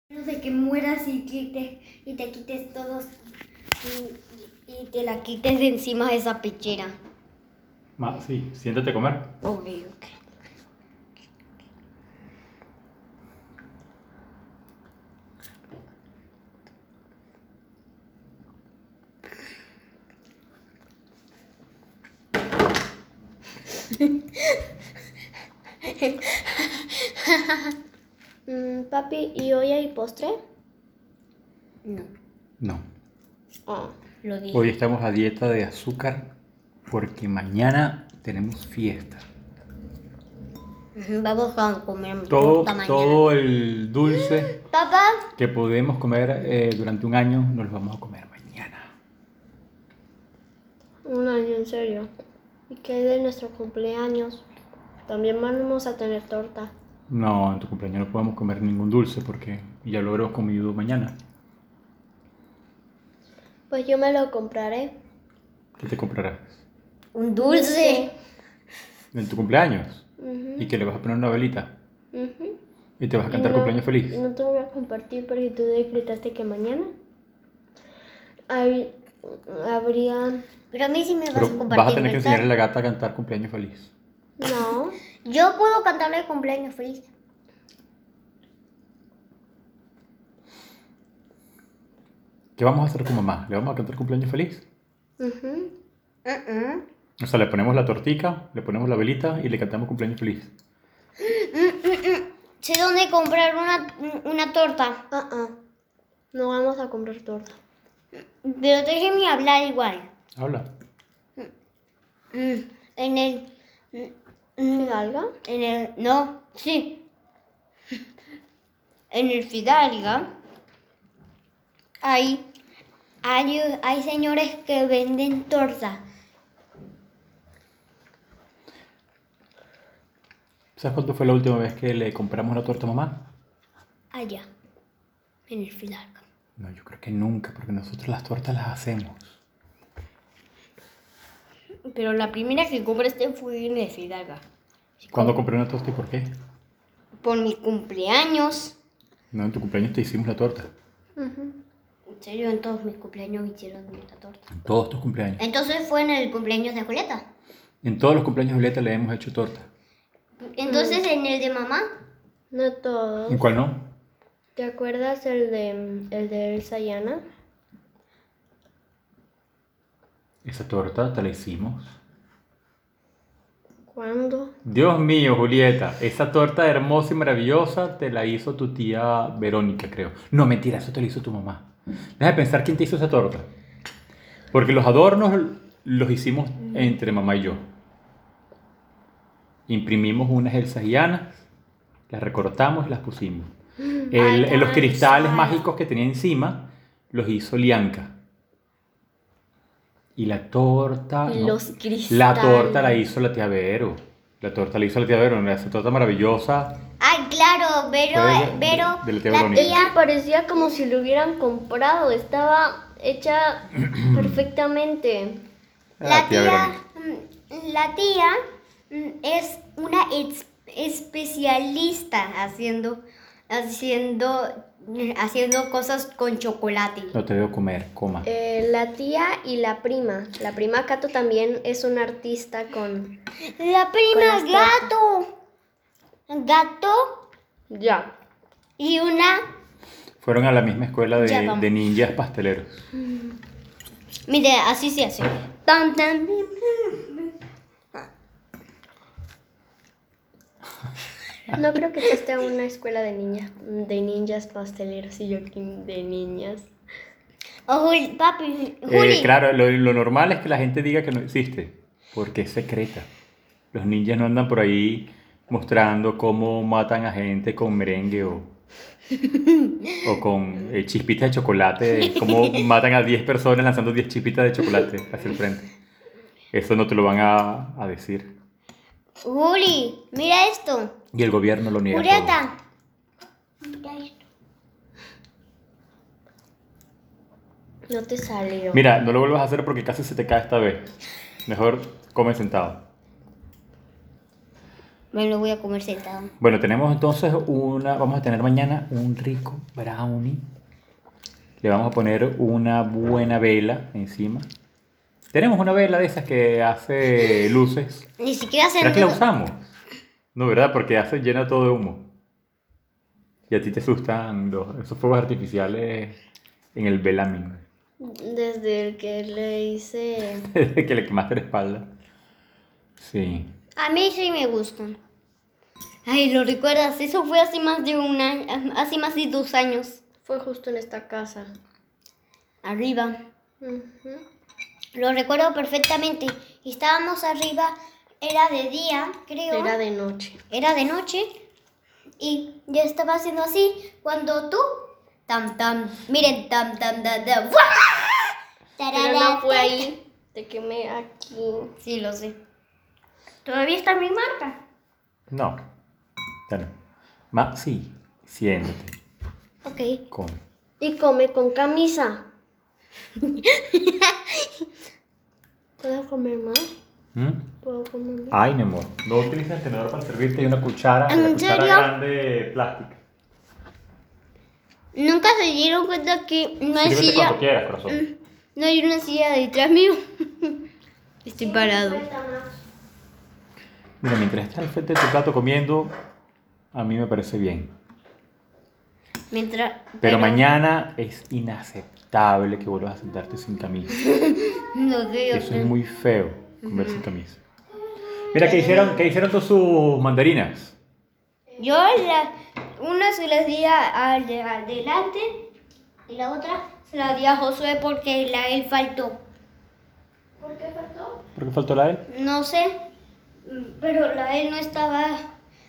De que mueras y te quites todos y te la quites de encima de esa pechera. Sí, siéntate a comer. Ok. Papi, ¿y hoy hay postre? No, No. lo dije. Hoy estamos a dieta de azúcar porque mañana tenemos fiesta. Vamos a comer Todo, torta mañana. todo el dulce Papá, que podemos comer durante un año nos lo vamos a comer mañana. Un año, en serio. ¿Y qué hay de nuestro cumpleaños? También vamos a tener torta. No, en tu cumpleaños no podemos comer ningún dulce porque ya lo habremos comido mañana. Pues yo me lo compraré. ¿Qué te comprarás? un dulce. ¿En tu cumpleaños? Ujú, ¿Y que le vas a poner una velita? ujú. ¿Y te vas a Y cantar cumpleaños feliz? No te voy a compartir porque tú decretaste que mañana hay- habría... Pero a mí sí me vas Pero a compartir. vas a tener que ¿verdad? enseñarle a la gata a cantar cumpleaños feliz. No. Yo puedo cantarle cumpleaños feliz. ¿Qué vamos a hacer con mamá? ¿Le vamos a cantar cumpleaños feliz? Ujú. O sea, le ponemos la tortica, le ponemos la velita y le cantamos cumpleaños feliz. Sé dónde comprar una torta. No vamos a comprar torta. Pero déjeme hablar igual. Habla. En el... ¿Fidalga? No, sí. En el Fidalga hay señores que venden torta. ¿Sabes cuánto fue la última vez que le compramos una torta a mamá? Allá, en el Fidalga. No, yo creo que nunca, porque nosotros las tortas las hacemos. Pero la primera que compré fue en el Fidalga. ¿Cuándo compré una torta y por qué? Por mi cumpleaños. No, en tu cumpleaños te hicimos la torta. En serio, en todos mis cumpleaños hicieron la torta. En todos tus cumpleaños. Entonces fue en el cumpleaños de Julieta. En todos los cumpleaños de Violeta le hemos hecho torta. Entonces en el de mamá. No todos. ¿En cuál no? ¿Te acuerdas el de Elsa y Anna? Esa torta te la hicimos. ¿Cuándo? Dios mío, Julieta, esa torta hermosa y maravillosa te la hizo tu tía Verónica, creo. No, mentira, eso te la hizo tu mamá. Deja de pensar quién te hizo esa torta. Porque los adornos los hicimos entre mamá y yo. Imprimimos unas Elsas y Annas, las recortamos y las pusimos. Los cristales mágicos que tenía encima los hizo Lianca. Y la torta... Y no, los cristales. La torta la hizo la tía Vero. La torta la hizo la tía Vero, esa torta maravillosa. Ay, claro, pero de la tía la Verónica. tía, Parecía como si lo hubieran comprado. Estaba hecha perfectamente. la tía tía, Verónica. la tía es una especialista haciendo cosas con chocolate. No te veo comer, coma. La tía y la prima. La prima Cato también es una artista con... La prima Con las gato Ya. y una... Fueron a la misma escuela Ya vamos. de ninjas pasteleros. Mire, así se hace. Tan, tan. No creo que esté en una escuela de ninjas pasteleros y yo de niñas. Oh, papi, Juli. Claro, lo normal es que la gente diga que no existe, porque es secreta. Los ninjas no andan por ahí mostrando cómo matan a gente con merengue o con chispitas de chocolate, cómo matan a 10 personas lanzando 10 chispitas de chocolate hacia el frente. Eso no te lo van a decir. Juli, mira esto. Y el gobierno lo niega todo. Julieta. Mira esto. No te salió. Mira, no lo vuelvas a hacer porque casi se te cae esta vez. Mejor come sentado. Me lo voy a comer sentado. Bueno, tenemos entonces vamos a tener mañana un rico brownie. Le vamos a poner una buena vela encima. Tenemos una vela de esas que hace luces. Ni siquiera se ¿Será que la usamos? No, ¿verdad? Porque llena todo de humo. Y a ti te asustan esos fuegos artificiales en el velamin. Desde el que le hice... Desde que le quemaste la espalda. Sí. A mí sí me gustan. Ay, ¿lo recuerdas? Eso fue hace más de un año, hace más de 2 años. Fue justo en esta casa. Arriba. Ujú. Lo recuerdo perfectamente. Estábamos arriba, era de día, creo. Era de noche. Era de noche. Y yo estaba haciendo así cuando tú... Tam, tam. Miren, tam, tam, tam, tam. ¡Fua! Pero no fue ahí. Te quemé aquí. Sí, lo sé. Todavía está mi marca. No. Ya no. Sí. Siéntate. Ok. Come. Y come con camisa. ¿Puedo comer más? ¿Mm? ¿Puedo comer más? Ay, mi amor. No utilices el tenedor para servirte y una cuchara. ¿En la cuchara serio? grande plástica. Nunca se dieron cuenta que no hay Sírvete silla. cuando quieras, corazón. No hay una silla detrás mío. Estoy parado. Mira, mientras estás al frente de tu plato comiendo, a mí me parece bien. Pero mañana es inaceptable que vuelvas a sentarte sin camisa. No sé, Eso es muy feo, comer sin camisa. Mira, ¿qué hicieron con sus mandarinas? una se las di al de adelante y la otra se la di a Josué porque él faltó. ¿Por qué faltó? ¿Por qué faltó la él? No sé, pero él no estaba.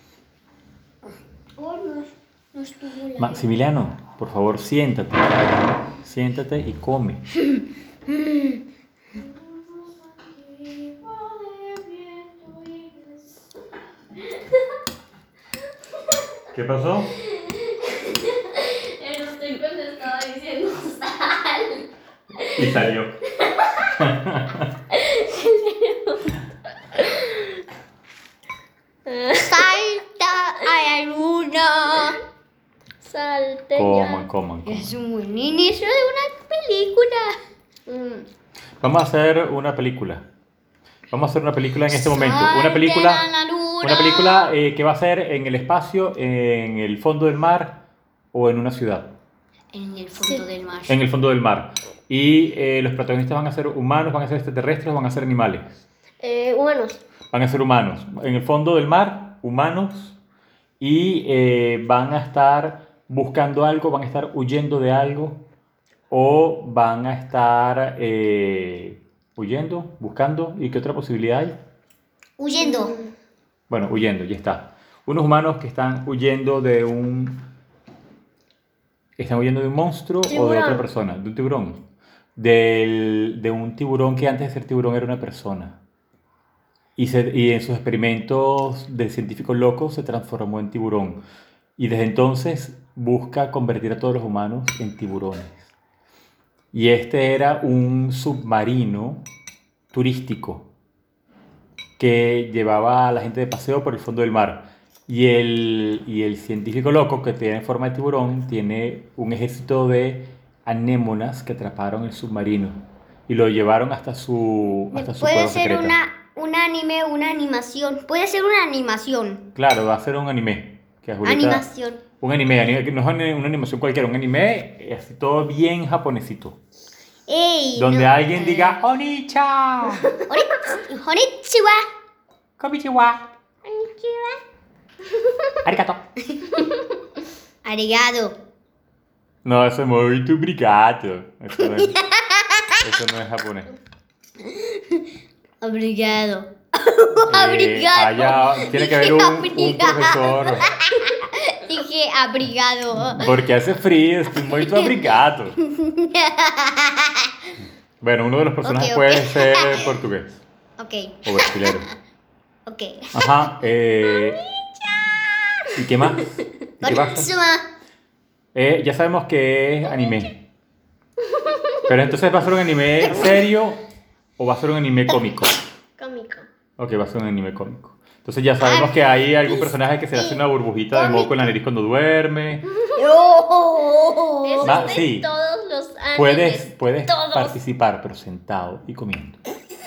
Oh, no estuvo la él. Maximiliano, por favor, siéntate. Siéntate y come. ¿Qué pasó? El tiempo le estaba diciendo sal. Y salió. ¡Salta! ¡Hay alguna! Salte Coman. Es un buen inicio de una película. Vamos a hacer una película. Vamos a hacer una película en este momento. Una película, Salten a la luna. una película que va a ser en el espacio, en el fondo del mar o en una ciudad. En el fondo del mar. En el fondo del mar. Y los protagonistas van a ser humanos, van a ser extraterrestres, van a ser animales. Humanos. Van a ser humanos. En el fondo del mar, humanos. Y van a estar buscando algo, van a estar huyendo de algo. O van a estar huyendo, buscando. ¿Y qué otra posibilidad hay? Huyendo. Bueno, huyendo, ya está. Unos humanos que están huyendo de un... ¿Están huyendo de un monstruo o de Tiburón. otra persona? De un tiburón. De un tiburón que antes de ser tiburón era una persona. Y en sus experimentos de científicos locos se transformó en tiburón. Y desde entonces busca convertir a todos los humanos en tiburones. Y este era un submarino turístico que llevaba a la gente de paseo por el fondo del mar. Y el científico loco que tiene forma de tiburón tiene un ejército de anémonas que atraparon el submarino y lo llevaron hasta su Puede cueva ser secreta. un anime, una animación. Puede ser una animación. Claro, va a ser un anime. Que a Julieta- Animación. Un anime, que no es una animación cualquiera, un anime así todo bien japonesito. ¡Ey! Donde no. alguien diga ¡Onicha! Konnichiwa. ¡Konnichiwa! ¡Arigato! Arigato. No, eso es muy obrigado. Eso no es japonés. Obrigado. Tiene que haber un Obrigado. profesor. Dije abrigado. Porque hace frío, estoy muy obrigado. Bueno, uno de los personajes Ok. puede ser portugués Ok, o brasileño. ok. Ajá. ¿Y qué más? ¿Y qué pasa? Konnichiwa. Ya sabemos que es anime. Pero entonces, ¿va a ser un anime serio o va a ser un anime cómico? Cómico. Ok, va a ser un anime cómico. Entonces ya sabemos Ah, que hay algún personaje que se le hace sí. una burbujita de moco en la nariz cuando duerme. Eso Va, es de sí. todos los animes. Puedes todos. participar, pero sentado y comiendo.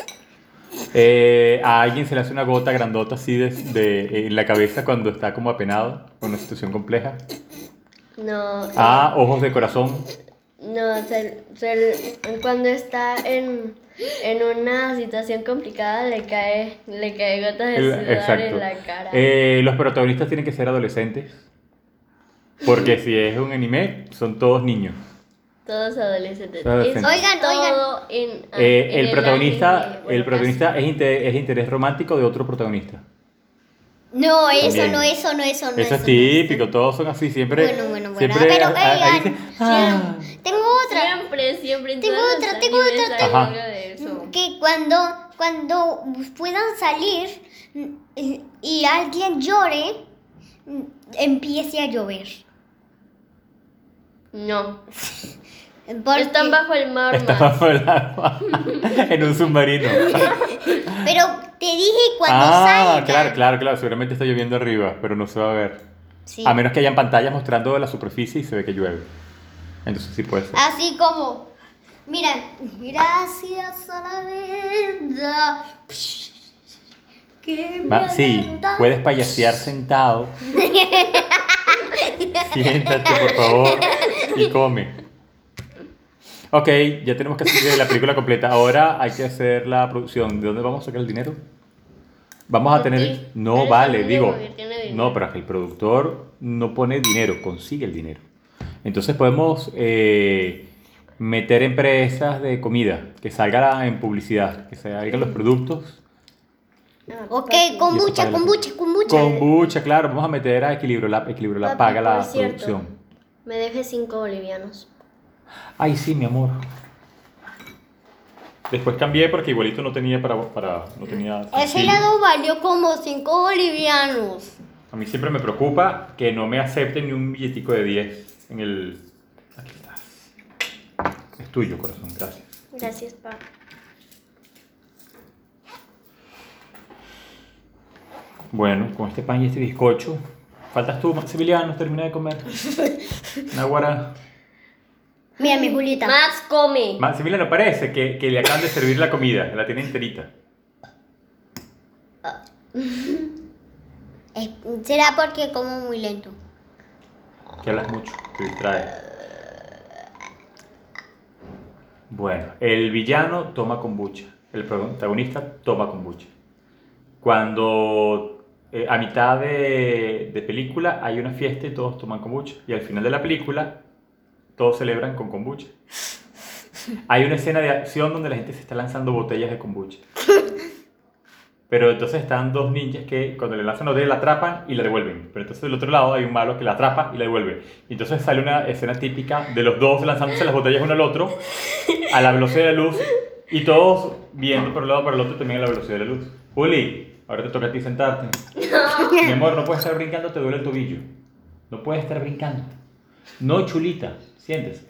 A alguien se le hace una gota grandota así en la cabeza cuando está como apenado, con una situación compleja. No. Ojos de corazón. No, cuando está en una situación complicada le cae gotas de sudor Exacto. en la cara. Los protagonistas tienen que ser adolescentes. Porque si es un anime, son todos niños. Todos adolescentes. Todos adolescentes. Oigan, todo en El protagonista, anime, bueno, el protagonista casi. es interés romántico de otro protagonista. No, eso También. no, eso no, eso no. Eso es no. típico, todos son así, siempre. Bueno. Siempre Pero, ahí oigan, dice, "Ah". Tengo otra. Siempre en Tengo todos otra, los tengo animes otra, hay tengo- algo de eso. Que cuando puedan salir y alguien llore, empiece a llover. No. Porque- Están bajo el mar Está más. bajo el agua, en un submarino. Pero te dije cuando salgan. Claro, seguramente está lloviendo arriba, pero no se va a ver. Sí. A menos que hayan pantallas mostrando la superficie y se ve que llueve. Entonces sí puede ser. Así como, mira, gracias a la vida que me Sí, alenta. puedes payasear sentado. Siéntate, por favor, y come. Ok, ya tenemos que hacer la película completa. Ahora hay que hacer la producción. ¿De dónde vamos a sacar el dinero? Vamos a De tener... ti. No, Eres vale, el digo... único que tiene dinero. No, pero es que el productor no pone dinero, consigue el dinero. Entonces podemos meter empresas de comida, que salga en publicidad, que salgan los productos. Ok, Y eso kombucha, paga la- kombucha. Kombucha, claro, vamos a meter a Equilibrio Lab. Equilibrio Lab Papi, paga la por cierto. producción. Me dejé 5 bolivianos. Ay, sí, mi amor. Después cambié porque igualito no tenía no tenía... Ese sí. helado valió como 5 bolivianos. A mí siempre me preocupa que no me acepten ni un billetico de 10 en el... Aquí está. Es tuyo, corazón, gracias. Gracias, pa. Bueno, con este pan y este bizcocho. Faltas tú, Maximiliano, termina de comer. Naguará. Mira, mi Julieta. Max come. Maximiliano, parece que le acaban de servir la comida, la tiene enterita. Será porque como muy lento. Que hablas mucho, te distraes. Bueno, el villano toma kombucha, el protagonista toma kombucha. Cuando a mitad de película hay una fiesta y todos toman kombucha. Y al final de la película todos celebran con kombucha. Hay una escena de acción donde la gente se está lanzando botellas de kombucha. Pero entonces están dos ninjas que cuando le lanzan la botella la atrapan y la devuelven. Pero entonces del otro lado hay un malo que la atrapa y la devuelve. Y entonces sale una escena típica de los dos lanzándose las botellas uno al otro a la velocidad de la luz y todos viendo por un lado para el otro también a la velocidad de la luz. Juli, ahora te toca a ti sentarte. Mi amor, no puedes estar brincando, te duele el tobillo. No puedes estar brincando. No, chulita, siéntese.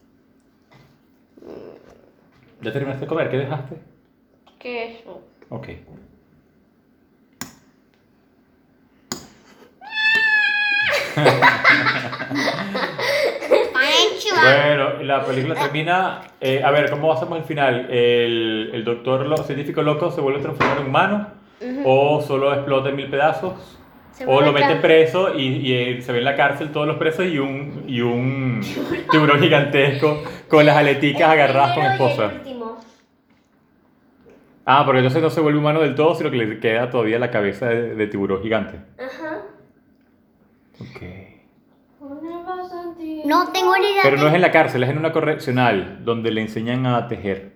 ¿Ya terminaste de comer? ¿Qué dejaste? ¿Qué es eso? Ok. Bueno, la película termina. A ver, ¿cómo hacemos el final? ¿El doctor científico loco se vuelve a transformar en humano? ¿O solo explota en mil pedazos? Se ¿O lo vuelve meten preso y se ve en la cárcel todos los presos y un tiburón gigantesco con las aleticas agarradas con esposas? Ah, porque entonces no se vuelve humano del todo, sino que le queda todavía la cabeza de tiburón gigante. Ajá. Ok. No tengo ni idea. Pero no es en la cárcel, es en una correccional, donde le enseñan a tejer.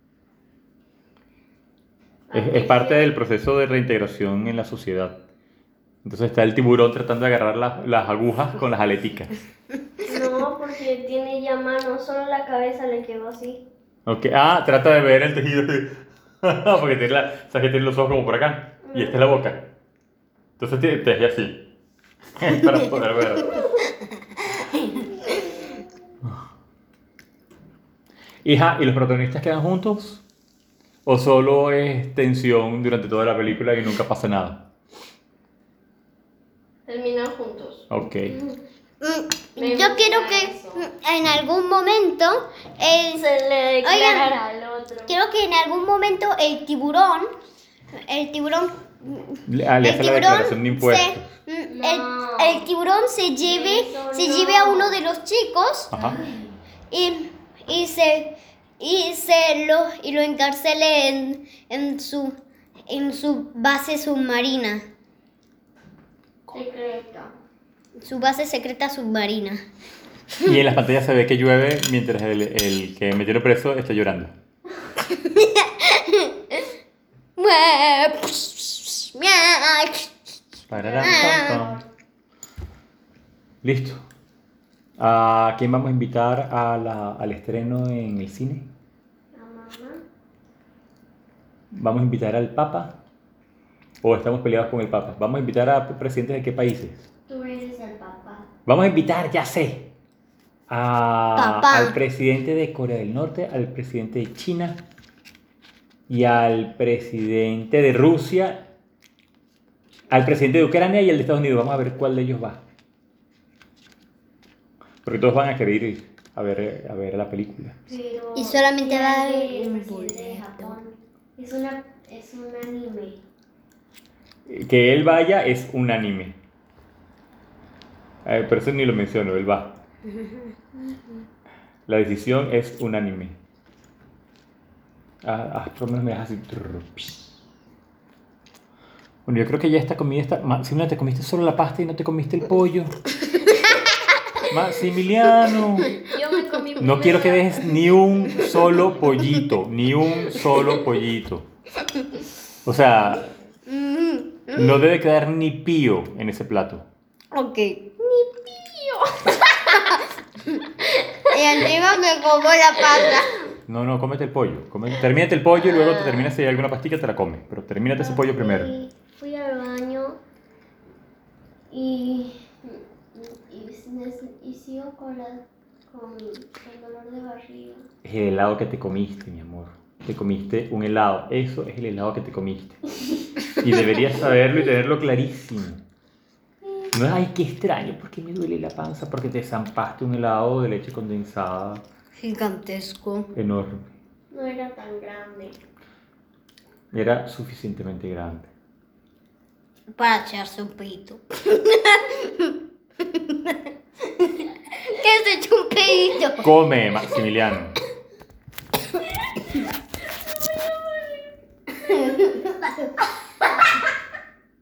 Es parte del proceso de reintegración en la sociedad. Entonces está el tiburón tratando de agarrar las agujas con las aleticas. No, porque tiene ya mano, solo la cabeza le quedó así. Ok, trata de ver el tejido. Porque tiene sabes que tiene los ojos como por acá. Y esta es la boca. Entonces teje así. Para poder ver. Hija, ¿y los protagonistas quedan juntos? ¿O solo es tensión durante toda la película y nunca pasa nada? terminan juntos. Ok. Me Yo quiero gusta que eso. en algún momento Se le declarará al otro. quiero que en algún momento el tiburón Le hace la declaración de impuestos. el tiburón se lleve a uno de los chicos Ajá. y lo encarcele en su base submarina, Secreta. su base secreta submarina. Y en las pantallas se ve que llueve mientras el que metieron preso está llorando. Pararán, pam, pam. Listo. ¿A quién vamos a invitar al estreno en el cine? La mamá. ¿Vamos a invitar al Papa? ¿O estamos peleados con el Papa? ¿Vamos a invitar a presidentes de qué países? Tú eres el papá. Vamos a invitar, ya sé, Papá. al presidente de Corea del Norte, al presidente de China y al presidente de Rusia, al presidente de Ucrania y al de Estados Unidos. Vamos a ver cuál de ellos va. Porque todos van a querer ir a ver la película. Pero Y solamente va a haber el un presidente de boleto. Japón. Es un anime. Que él vaya es un anime. Pero eso ni lo menciono, él va. La decisión es unánime. Por lo menos me dejas así. Bueno, yo creo que ya esta comida está... Maximiliano, te comiste solo la pasta y no te comiste el pollo. Maximiliano. Yo me comí No quiero que dejes ni un solo pollito. Ni un solo pollito. O sea, no debe quedar ni pío en ese plato. Ok. Y encima me como la pasta. No, cómete el pollo. Termínate el pollo y luego te terminas si hay alguna pastilla te la comes. Pero termínate ese pollo primero. Fui al baño y sigo con dolor de barriga. Es el helado que te comiste, mi amor. Te comiste un helado. Eso es el helado que te comiste. Y deberías saberlo y tenerlo clarísimo. No es, ay, qué extraño, ¿por qué me duele la panza? Porque te zampaste un helado de leche condensada Gigantesco. enorme. No era tan grande. Era suficientemente grande. Para echarse un pedito. ¿Qué es hecho un pedito? Come, Maximiliano.